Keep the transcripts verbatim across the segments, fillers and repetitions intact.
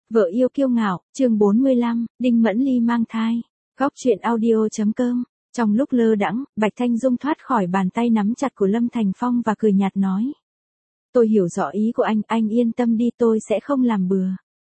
Vợ yêu kiêu ngạo, chương bốn mươi lăm, Đinh Mẫn Ly mang thai. Góc truyện audio chấm com. Trong lúc lơ đãng, Bạch Thanh Dung thoát khỏi bàn tay nắm chặt của Lâm Thành Phong và cười nhạt nói. Tôi hiểu rõ ý của anh, anh yên tâm đi, tôi sẽ không làm bừa.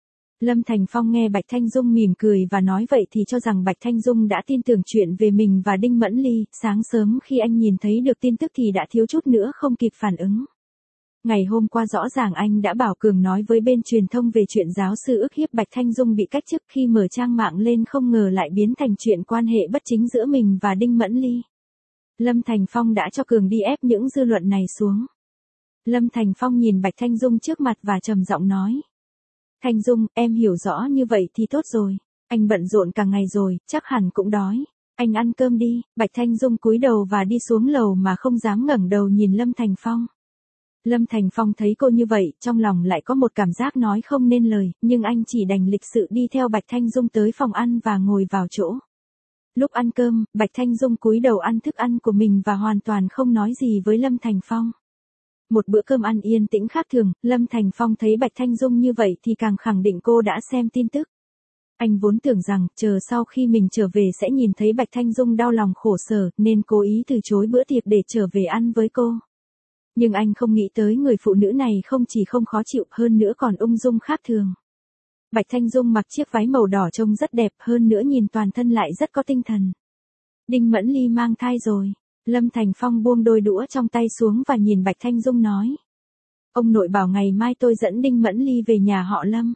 Lâm Thành Phong nghe Bạch Thanh Dung mỉm cười và nói vậy thì cho rằng Bạch Thanh Dung đã tin tưởng chuyện về mình và Đinh Mẫn Ly. Sáng sớm khi anh nhìn thấy được tin tức thì đã thiếu chút nữa không kịp phản ứng. Ngày hôm qua rõ ràng anh đã bảo Cường nói với bên truyền thông về chuyện giáo sư ức hiếp Bạch Thanh Dung bị cách chức, khi mở trang mạng lên không ngờ lại biến thành chuyện quan hệ bất chính giữa mình và Đinh Mẫn Ly. Lâm Thành Phong đã cho Cường đi ép những dư luận này xuống. Lâm Thành Phong nhìn Bạch Thanh Dung trước mặt và trầm giọng nói. Thanh Dung, em hiểu rõ như vậy thì tốt rồi. Anh bận rộn cả ngày rồi, chắc hẳn cũng đói. Anh ăn cơm đi. Bạch Thanh Dung cúi đầu và đi xuống lầu mà không dám ngẩng đầu nhìn Lâm Thành Phong. Lâm Thành Phong thấy cô như vậy, trong lòng lại có một cảm giác nói không nên lời, nhưng anh chỉ đành lịch sự đi theo Bạch Thanh Dung tới phòng ăn và ngồi vào chỗ. Lúc ăn cơm, Bạch Thanh Dung cúi đầu ăn thức ăn của mình và hoàn toàn không nói gì với Lâm Thành Phong. Một bữa cơm ăn yên tĩnh khác thường, Lâm Thành Phong thấy Bạch Thanh Dung như vậy thì càng khẳng định cô đã xem tin tức. Anh vốn tưởng rằng, chờ sau khi mình trở về sẽ nhìn thấy Bạch Thanh Dung đau lòng khổ sở, nên cố ý từ chối bữa tiệc để trở về ăn với cô. Nhưng anh không nghĩ tới người phụ nữ này không chỉ không khó chịu, hơn nữa còn ung dung khác thường. Bạch Thanh Dung mặc chiếc váy màu đỏ trông rất đẹp, hơn nữa nhìn toàn thân lại rất có tinh thần. Đinh Mẫn Ly mang thai rồi. Lâm Thành Phong buông đôi đũa trong tay xuống và nhìn Bạch Thanh Dung nói. Ông nội bảo ngày mai tôi dẫn Đinh Mẫn Ly về nhà họ Lâm.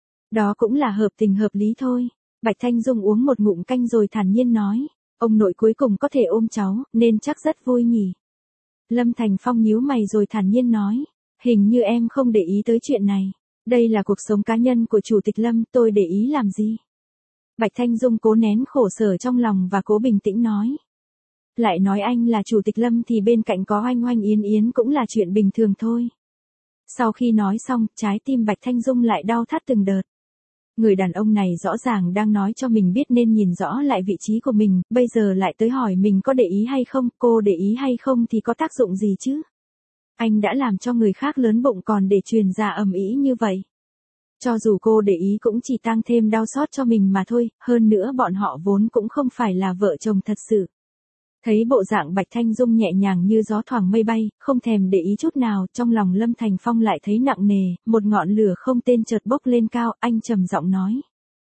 Đó cũng là hợp tình hợp lý thôi. Bạch Thanh Dung uống một ngụm canh rồi thản nhiên nói. Ông nội cuối cùng có thể ôm cháu, nên chắc rất vui nhỉ. Lâm Thành Phong nhíu mày rồi thản nhiên nói. Hình như em không để ý tới chuyện này. Đây là cuộc sống cá nhân của Chủ tịch Lâm, tôi để ý làm gì? Bạch Thanh Dung cố nén khổ sở trong lòng và cố bình tĩnh nói. Lại nói anh là Chủ tịch Lâm thì bên cạnh có Oanh Oanh Yến Yến cũng là chuyện bình thường thôi. Sau khi nói xong, trái tim Bạch Thanh Dung lại đau thắt từng đợt. Người đàn ông này rõ ràng đang nói cho mình biết nên nhìn rõ lại vị trí của mình, bây giờ lại tới hỏi mình có để ý hay không, cô để ý hay không thì có tác dụng gì chứ? Anh đã làm cho người khác lớn bụng còn để truyền ra ầm ĩ như vậy. Cho dù cô để ý cũng chỉ tăng thêm đau xót cho mình mà thôi, hơn nữa bọn họ vốn cũng không phải là vợ chồng thật sự. Thấy bộ dạng Bạch Thanh Dung nhẹ nhàng như gió thoảng mây bay, không thèm để ý chút nào, trong lòng Lâm Thành Phong lại thấy nặng nề, một ngọn lửa không tên chợt bốc lên cao, anh trầm giọng nói.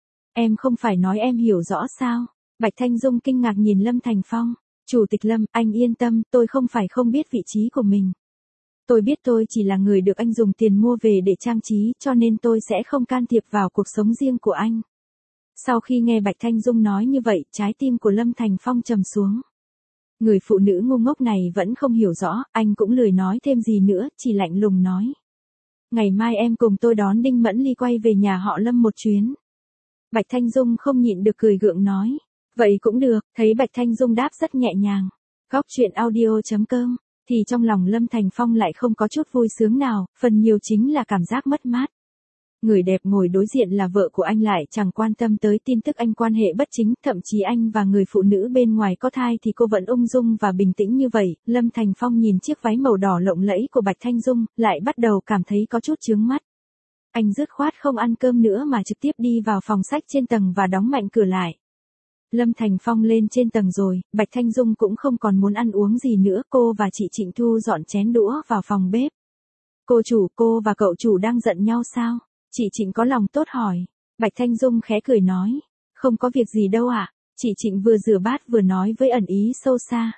Em không phải nói em hiểu rõ sao? Bạch Thanh Dung kinh ngạc nhìn Lâm Thành Phong. Chủ tịch Lâm, anh yên tâm, tôi không phải không biết vị trí của mình. Tôi biết tôi chỉ là người được anh dùng tiền mua về để trang trí, cho nên tôi sẽ không can thiệp vào cuộc sống riêng của anh. Sau khi nghe Bạch Thanh Dung nói như vậy, trái tim của Lâm Thành Phong trầm xuống. Người phụ nữ ngu ngốc này vẫn không hiểu rõ, anh cũng lười nói thêm gì nữa, chỉ lạnh lùng nói. Ngày mai em cùng tôi đón Đinh Mẫn Ly quay về nhà họ Lâm một chuyến. Bạch Thanh Dung không nhịn được cười gượng nói. Vậy cũng được, thấy Bạch Thanh Dung đáp rất nhẹ nhàng. Góc truyện audio chấm com, thì trong lòng Lâm Thành Phong lại không có chút vui sướng nào, phần nhiều chính là cảm giác mất mát. Người đẹp ngồi đối diện là vợ của anh lại chẳng quan tâm tới tin tức anh quan hệ bất chính, thậm chí anh và người phụ nữ bên ngoài có thai thì cô vẫn ung dung và bình tĩnh như vậy. Lâm Thành Phong nhìn chiếc váy màu đỏ lộng lẫy của Bạch Thanh Dung, lại bắt đầu cảm thấy có chút chướng mắt. Anh dứt khoát không ăn cơm nữa mà trực tiếp đi vào phòng sách trên tầng và đóng mạnh cửa lại. Lâm Thành Phong lên trên tầng rồi, Bạch Thanh Dung cũng không còn muốn ăn uống gì nữa, cô và chị Trịnh Thu dọn chén đũa vào phòng bếp. Cô chủ, cô và cậu chủ đang giận nhau sao? Chị Trịnh có lòng tốt hỏi. Bạch Thanh Dung khẽ cười nói. Không có việc gì đâu ạ. À? Chị Trịnh vừa rửa bát vừa nói với ẩn ý sâu xa.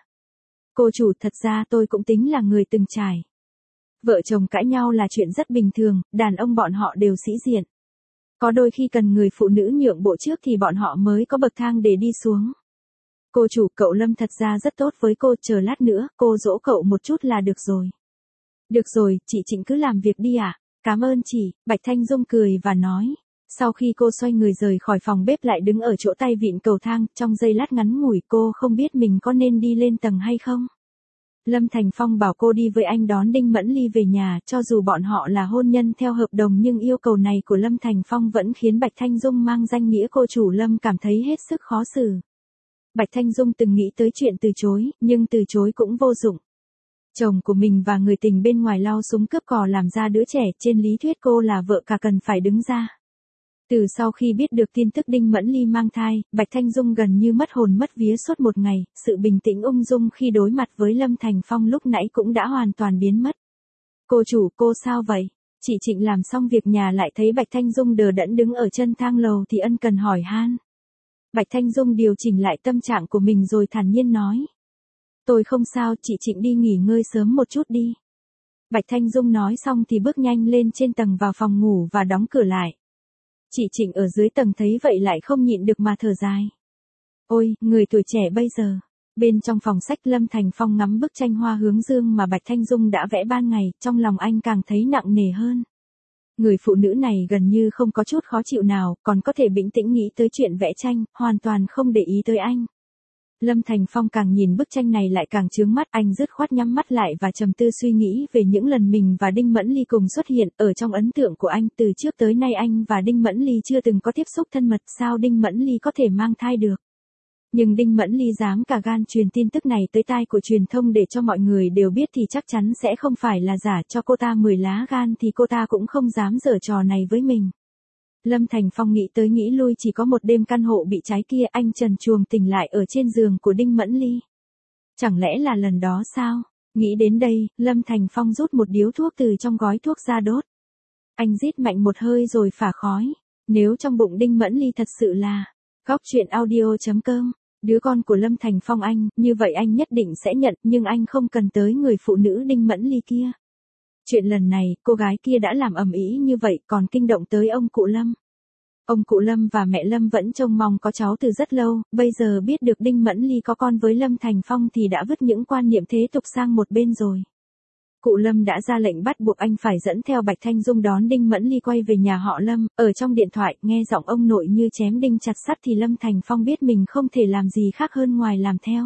Cô chủ, thật ra tôi cũng tính là người từng trải. Vợ chồng cãi nhau là chuyện rất bình thường, đàn ông bọn họ đều sĩ diện. Có đôi khi cần người phụ nữ nhượng bộ trước thì bọn họ mới có bậc thang để đi xuống. Cô chủ, cậu Lâm thật ra rất tốt với cô, chờ lát nữa, cô dỗ cậu một chút là được rồi. Được rồi, chị Trịnh cứ làm việc đi ạ. À? Cảm ơn chị, Bạch Thanh Dung cười và nói. Sau khi cô xoay người rời khỏi phòng bếp lại đứng ở chỗ tay vịn cầu thang, trong giây lát ngắn ngủi cô không biết mình có nên đi lên tầng hay không. Lâm Thành Phong bảo cô đi với anh đón Đinh Mẫn Ly về nhà, cho dù bọn họ là hôn nhân theo hợp đồng nhưng yêu cầu này của Lâm Thành Phong vẫn khiến Bạch Thanh Dung mang danh nghĩa cô chủ Lâm cảm thấy hết sức khó xử. Bạch Thanh Dung từng nghĩ tới chuyện từ chối, nhưng từ chối cũng vô dụng. Chồng của mình và người tình bên ngoài lao súng cướp cò làm ra đứa trẻ, trên lý thuyết cô là vợ cả cần phải đứng ra. Từ sau khi biết được tin tức Đinh Mẫn Ly mang thai, Bạch Thanh Dung gần như mất hồn mất vía suốt một ngày, sự bình tĩnh ung dung khi đối mặt với Lâm Thành Phong lúc nãy cũng đã hoàn toàn biến mất. Cô chủ, cô sao vậy? Chị Trịnh làm xong việc nhà lại thấy Bạch Thanh Dung đờ đẫn đứng ở chân thang lầu thì ân cần hỏi han. Bạch Thanh Dung điều chỉnh lại tâm trạng của mình rồi thản nhiên nói. Tôi không sao, chị Trịnh đi nghỉ ngơi sớm một chút đi. Bạch Thanh Dung nói xong thì bước nhanh lên trên tầng vào phòng ngủ và đóng cửa lại. Chị Trịnh ở dưới tầng thấy vậy lại không nhịn được mà thở dài. Ôi, người tuổi trẻ bây giờ. Bên trong phòng sách Lâm Thành Phong ngắm bức tranh hoa hướng dương mà Bạch Thanh Dung đã vẽ ban ngày, trong lòng anh càng thấy nặng nề hơn. Người phụ nữ này gần như không có chút khó chịu nào, còn có thể bình tĩnh nghĩ tới chuyện vẽ tranh, hoàn toàn không để ý tới anh. Lâm Thành Phong càng nhìn bức tranh này lại càng chướng mắt, anh dứt khoát nhắm mắt lại và trầm tư suy nghĩ về những lần mình và Đinh Mẫn Ly cùng xuất hiện. Ở trong ấn tượng của anh, từ trước tới nay anh và Đinh Mẫn Ly chưa từng có tiếp xúc thân mật, sao Đinh Mẫn Ly có thể mang thai được. Nhưng Đinh Mẫn Ly dám cả gan truyền tin tức này tới tai của truyền thông để cho mọi người đều biết thì chắc chắn sẽ không phải là giả, cho cô ta mười lá gan thì cô ta cũng không dám giở trò này với mình. Lâm Thành Phong nghĩ tới nghĩ lui, chỉ có một đêm căn hộ bị cháy kia anh trần truồng tỉnh lại ở trên giường của Đinh Mẫn Ly. Chẳng lẽ là lần đó sao? Nghĩ đến đây, Lâm Thành Phong rút một điếu thuốc từ trong gói thuốc ra đốt. Anh rít mạnh một hơi rồi phả khói. Nếu trong bụng Đinh Mẫn Ly thật sự là Góc Truyện Audio chấm com, đứa con của Lâm Thành Phong anh, như vậy anh nhất định sẽ nhận, nhưng anh không cần tới người phụ nữ Đinh Mẫn Ly kia. Chuyện lần này, cô gái kia đã làm ầm ĩ như vậy còn kinh động tới ông cụ Lâm. Ông cụ Lâm và mẹ Lâm vẫn trông mong có cháu từ rất lâu, bây giờ biết được Đinh Mẫn Ly có con với Lâm Thành Phong thì đã vứt những quan niệm thế tục sang một bên rồi. Cụ Lâm đã ra lệnh bắt buộc anh phải dẫn theo Bạch Thanh Dung đón Đinh Mẫn Ly quay về nhà họ Lâm. Ở trong điện thoại, nghe giọng ông nội như chém đinh chặt sắt thì Lâm Thành Phong biết mình không thể làm gì khác hơn ngoài làm theo.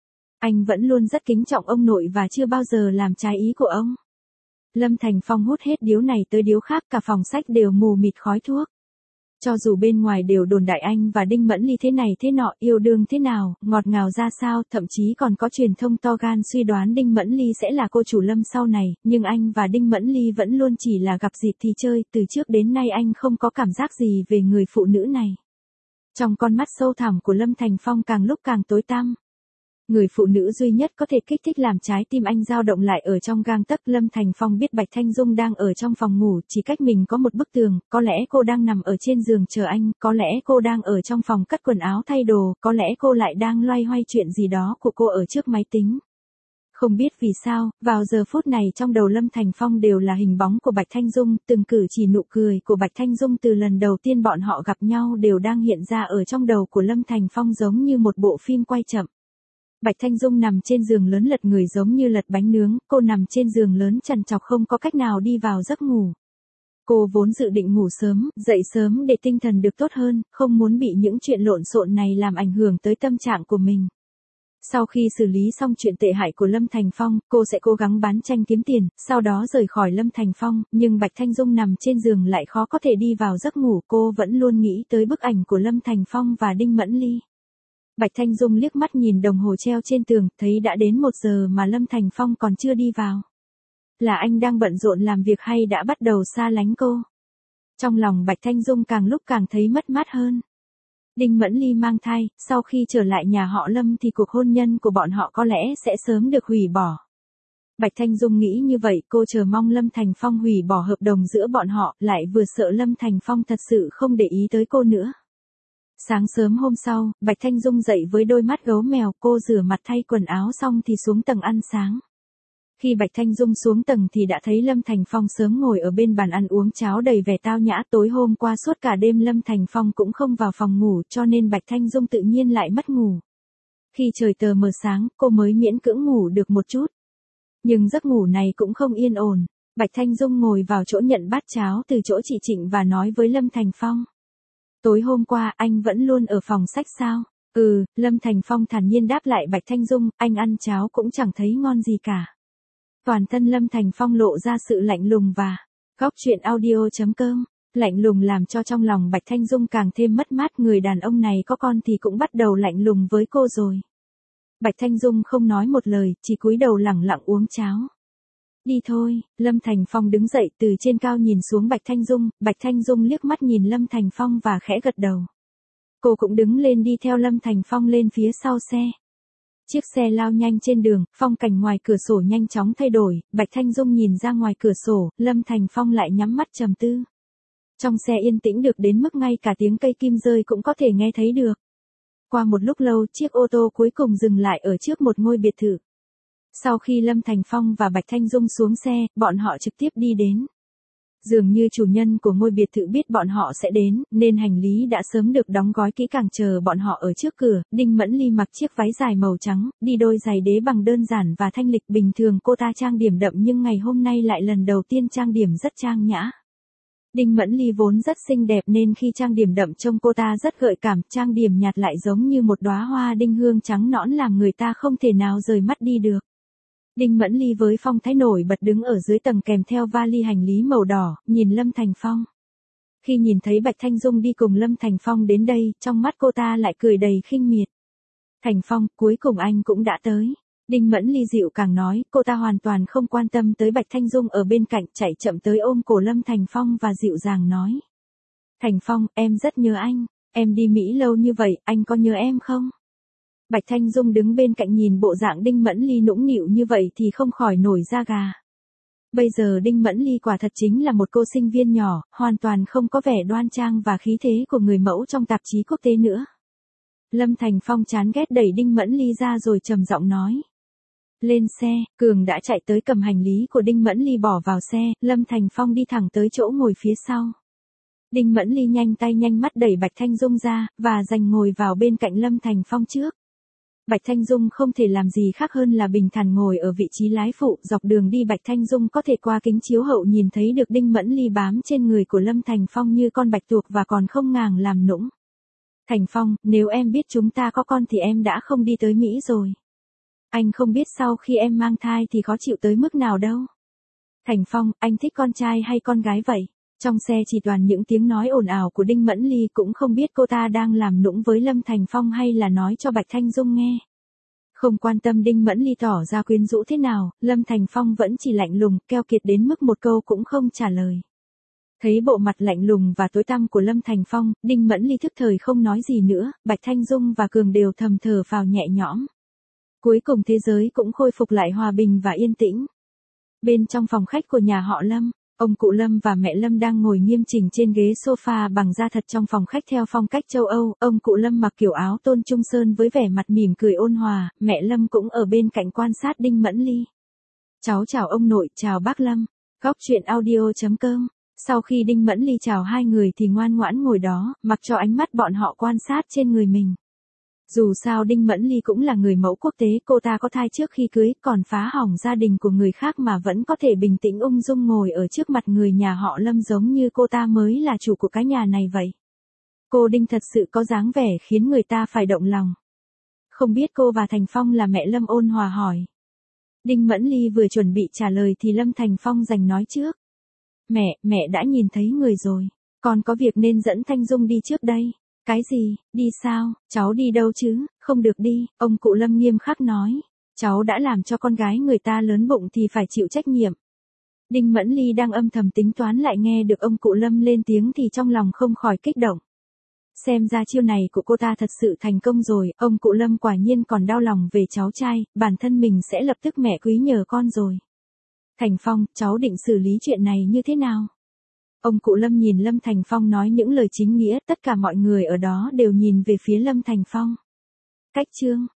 Anh vẫn luôn rất kính trọng ông nội và chưa bao giờ làm trái ý của ông. Lâm Thành Phong hút hết điếu này tới điếu khác, cả phòng sách đều mù mịt khói thuốc. Cho dù bên ngoài đều đồn đại anh và Đinh Mẫn Ly thế này thế nọ, yêu đương thế nào, ngọt ngào ra sao, thậm chí còn có truyền thông to gan suy đoán Đinh Mẫn Ly sẽ là cô chủ Lâm sau này, nhưng anh và Đinh Mẫn Ly vẫn luôn chỉ là gặp dịp thì chơi, từ trước đến nay anh không có cảm giác gì về người phụ nữ này. Trong con mắt sâu thẳm của Lâm Thành Phong càng lúc càng tối tăm. Người phụ nữ duy nhất có thể kích thích làm trái tim anh dao động lại ở trong gang tấc. Lâm Thành Phong biết Bạch Thanh Dung đang ở trong phòng ngủ, chỉ cách mình có một bức tường, có lẽ cô đang nằm ở trên giường chờ anh, có lẽ cô đang ở trong phòng cất quần áo thay đồ, có lẽ cô lại đang loay hoay chuyện gì đó của cô ở trước máy tính. Không biết vì sao, vào giờ phút này trong đầu Lâm Thành Phong đều là hình bóng của Bạch Thanh Dung, từng cử chỉ nụ cười của Bạch Thanh Dung từ lần đầu tiên bọn họ gặp nhau đều đang hiện ra ở trong đầu của Lâm Thành Phong giống như một bộ phim quay chậm. Bạch Thanh Dung nằm trên giường lớn lật người giống như lật bánh nướng, cô nằm trên giường lớn trằn trọc không có cách nào đi vào giấc ngủ. Cô vốn dự định ngủ sớm, dậy sớm để tinh thần được tốt hơn, không muốn bị những chuyện lộn xộn này làm ảnh hưởng tới tâm trạng của mình. Sau khi xử lý xong chuyện tệ hại của Lâm Thành Phong, cô sẽ cố gắng bán tranh kiếm tiền, sau đó rời khỏi Lâm Thành Phong, nhưng Bạch Thanh Dung nằm trên giường lại khó có thể đi vào giấc ngủ, cô vẫn luôn nghĩ tới bức ảnh của Lâm Thành Phong và Đinh Mẫn Ly. Bạch Thanh Dung liếc mắt nhìn đồng hồ treo trên tường, thấy đã đến một giờ mà Lâm Thành Phong còn chưa đi vào. Là anh đang bận rộn làm việc hay đã bắt đầu xa lánh cô? Trong lòng Bạch Thanh Dung càng lúc càng thấy mất mát hơn. Đinh Mẫn Ly mang thai, sau khi trở lại nhà họ Lâm thì cuộc hôn nhân của bọn họ có lẽ sẽ sớm được hủy bỏ. Bạch Thanh Dung nghĩ như vậy, cô chờ mong Lâm Thành Phong hủy bỏ hợp đồng giữa bọn họ, lại vừa sợ Lâm Thành Phong thật sự không để ý tới cô nữa. Sáng sớm hôm sau, Bạch Thanh Dung dậy với đôi mắt gấu mèo, cô rửa mặt thay quần áo xong thì xuống tầng ăn sáng. Khi Bạch Thanh Dung xuống tầng thì đã thấy Lâm Thành Phong sớm ngồi ở bên bàn ăn uống cháo đầy vẻ tao nhã. Tối hôm qua suốt cả đêm Lâm Thành Phong cũng không vào phòng ngủ cho nên Bạch Thanh Dung tự nhiên lại mất ngủ. Khi trời tờ mờ sáng, cô mới miễn cưỡng ngủ được một chút. Nhưng giấc ngủ này cũng không yên ổn. Bạch Thanh Dung ngồi vào chỗ nhận bát cháo từ chỗ chị Trịnh và nói với Lâm Thành Phong. Tối hôm qua anh vẫn luôn ở phòng sách sao? Ừ, Lâm Thành Phong thản nhiên đáp lại Bạch Thanh Dung, anh ăn cháo cũng chẳng thấy ngon gì cả. Toàn thân Lâm Thành Phong lộ ra sự lạnh lùng và Góc Truyện Audio chấm com. Lạnh lùng làm cho trong lòng Bạch Thanh Dung càng thêm mất mát, người đàn ông này có con thì cũng bắt đầu lạnh lùng với cô rồi. Bạch Thanh Dung không nói một lời, chỉ cúi đầu lẳng lặng uống cháo. Đi thôi, Lâm Thành Phong đứng dậy từ trên cao nhìn xuống Bạch Thanh Dung, Bạch Thanh Dung liếc mắt nhìn Lâm Thành Phong và khẽ gật đầu. Cô cũng đứng lên đi theo Lâm Thành Phong lên phía sau xe. Chiếc xe lao nhanh trên đường, phong cảnh ngoài cửa sổ nhanh chóng thay đổi, Bạch Thanh Dung nhìn ra ngoài cửa sổ, Lâm Thành Phong lại nhắm mắt trầm tư. Trong xe yên tĩnh được đến mức ngay cả tiếng cây kim rơi cũng có thể nghe thấy được. Qua một lúc lâu, chiếc ô tô cuối cùng dừng lại ở trước một ngôi biệt thự. Sau khi Lâm Thành Phong và Bạch Thanh Dung xuống xe, bọn họ trực tiếp đi đến. Dường như chủ nhân của ngôi biệt thự biết bọn họ sẽ đến, nên hành lý đã sớm được đóng gói kỹ càng chờ bọn họ ở trước cửa. Đinh Mẫn Ly mặc chiếc váy dài màu trắng, đi đôi giày đế bằng đơn giản và thanh lịch. Bình thường cô ta trang điểm đậm nhưng ngày hôm nay lại lần đầu tiên trang điểm rất trang nhã. Đinh Mẫn Ly vốn rất xinh đẹp nên khi trang điểm đậm trông cô ta rất gợi cảm, trang điểm nhạt lại giống như một đóa hoa đinh hương trắng nõn làm người ta không thể nào rời mắt đi được. Đinh Mẫn Ly với phong thái nổi bật đứng ở dưới tầng kèm theo vali hành lý màu đỏ, nhìn Lâm Thành Phong. Khi nhìn thấy Bạch Thanh Dung đi cùng Lâm Thành Phong đến đây, trong mắt cô ta lại cười đầy khinh miệt. Thành Phong, cuối cùng anh cũng đã tới. Đinh Mẫn Ly dịu càng nói, cô ta hoàn toàn không quan tâm tới Bạch Thanh Dung ở bên cạnh, chạy chậm tới ôm cổ Lâm Thành Phong và dịu dàng nói. Thành Phong, em rất nhớ anh, em đi Mỹ lâu như vậy, anh có nhớ em không? Bạch Thanh Dung đứng bên cạnh nhìn bộ dạng Đinh Mẫn Ly nũng nịu như vậy thì không khỏi nổi da gà. Bây giờ Đinh Mẫn Ly quả thật chính là một cô sinh viên nhỏ, hoàn toàn không có vẻ đoan trang và khí thế của người mẫu trong tạp chí quốc tế nữa. Lâm Thành Phong chán ghét đẩy Đinh Mẫn Ly ra rồi trầm giọng nói. Lên xe, Cường đã chạy tới cầm hành lý của Đinh Mẫn Ly bỏ vào xe, Lâm Thành Phong đi thẳng tới chỗ ngồi phía sau. Đinh Mẫn Ly nhanh tay nhanh mắt đẩy Bạch Thanh Dung ra, và giành ngồi vào bên cạnh Lâm Thành Phong trước. Bạch Thanh Dung không thể làm gì khác hơn là bình thản ngồi ở vị trí lái phụ, dọc đường đi Bạch Thanh Dung có thể qua kính chiếu hậu nhìn thấy được Đinh Mẫn Ly bám trên người của Lâm Thành Phong như con bạch tuộc và còn không ngàng làm nũng. Thành Phong, nếu em biết chúng ta có con thì em đã không đi tới Mỹ rồi. Anh không biết sau khi em mang thai thì khó chịu tới mức nào đâu. Thành Phong, anh thích con trai hay con gái vậy? Trong xe chỉ toàn những tiếng nói ồn ào của Đinh Mẫn Ly, cũng không biết cô ta đang làm nũng với Lâm Thành Phong hay là nói cho Bạch Thanh Dung nghe. Không quan tâm Đinh Mẫn Ly tỏ ra quyến rũ thế nào, Lâm Thành Phong vẫn chỉ lạnh lùng, keo kiệt đến mức một câu cũng không trả lời. Thấy bộ mặt lạnh lùng và tối tăm của Lâm Thành Phong, Đinh Mẫn Ly thức thời không nói gì nữa, Bạch Thanh Dung và Cường đều thầm thở phào nhẹ nhõm. Cuối cùng thế giới cũng khôi phục lại hòa bình và yên tĩnh. Bên trong phòng khách của nhà họ Lâm, ông cụ Lâm và mẹ Lâm đang ngồi nghiêm chỉnh trên ghế sofa bằng da thật trong phòng khách theo phong cách châu Âu. Ông cụ Lâm mặc kiểu áo tôn trung sơn với vẻ mặt mỉm cười ôn hòa, mẹ Lâm cũng ở bên cạnh quan sát Đinh Mẫn Ly. Cháu chào ông nội, chào bác Lâm. Góc truyện audio chấm com. Sau khi Đinh Mẫn Ly chào hai người thì ngoan ngoãn ngồi đó, mặc cho ánh mắt bọn họ quan sát trên người mình. Dù sao Đinh Mẫn Ly cũng là người mẫu quốc tế, cô ta có thai trước khi cưới, còn phá hỏng gia đình của người khác mà vẫn có thể bình tĩnh ung dung ngồi ở trước mặt người nhà họ Lâm giống như cô ta mới là chủ của cái nhà này vậy. Cô Đinh thật sự có dáng vẻ khiến người ta phải động lòng. Không biết cô và Thành Phong là mẹ Lâm ôn hòa hỏi. Đinh Mẫn Ly vừa chuẩn bị trả lời thì Lâm Thành Phong giành nói trước. Mẹ, mẹ đã nhìn thấy người rồi, con có việc nên dẫn Thanh Dung đi trước đây. Cái gì, đi sao, cháu đi đâu chứ, không được đi, ông cụ Lâm nghiêm khắc nói. Cháu đã làm cho con gái người ta lớn bụng thì phải chịu trách nhiệm. Đinh Mẫn Ly đang âm thầm tính toán lại nghe được ông cụ Lâm lên tiếng thì trong lòng không khỏi kích động. Xem ra chiêu này của cô ta thật sự thành công rồi, ông cụ Lâm quả nhiên còn đau lòng về cháu trai, bản thân mình sẽ lập tức mẹ quý nhờ con rồi. Thành Phong, cháu định xử lý chuyện này như thế nào? Ông cụ Lâm nhìn Lâm Thành Phong nói những lời chính nghĩa, tất cả mọi người ở đó đều nhìn về phía Lâm Thành Phong. Cách chương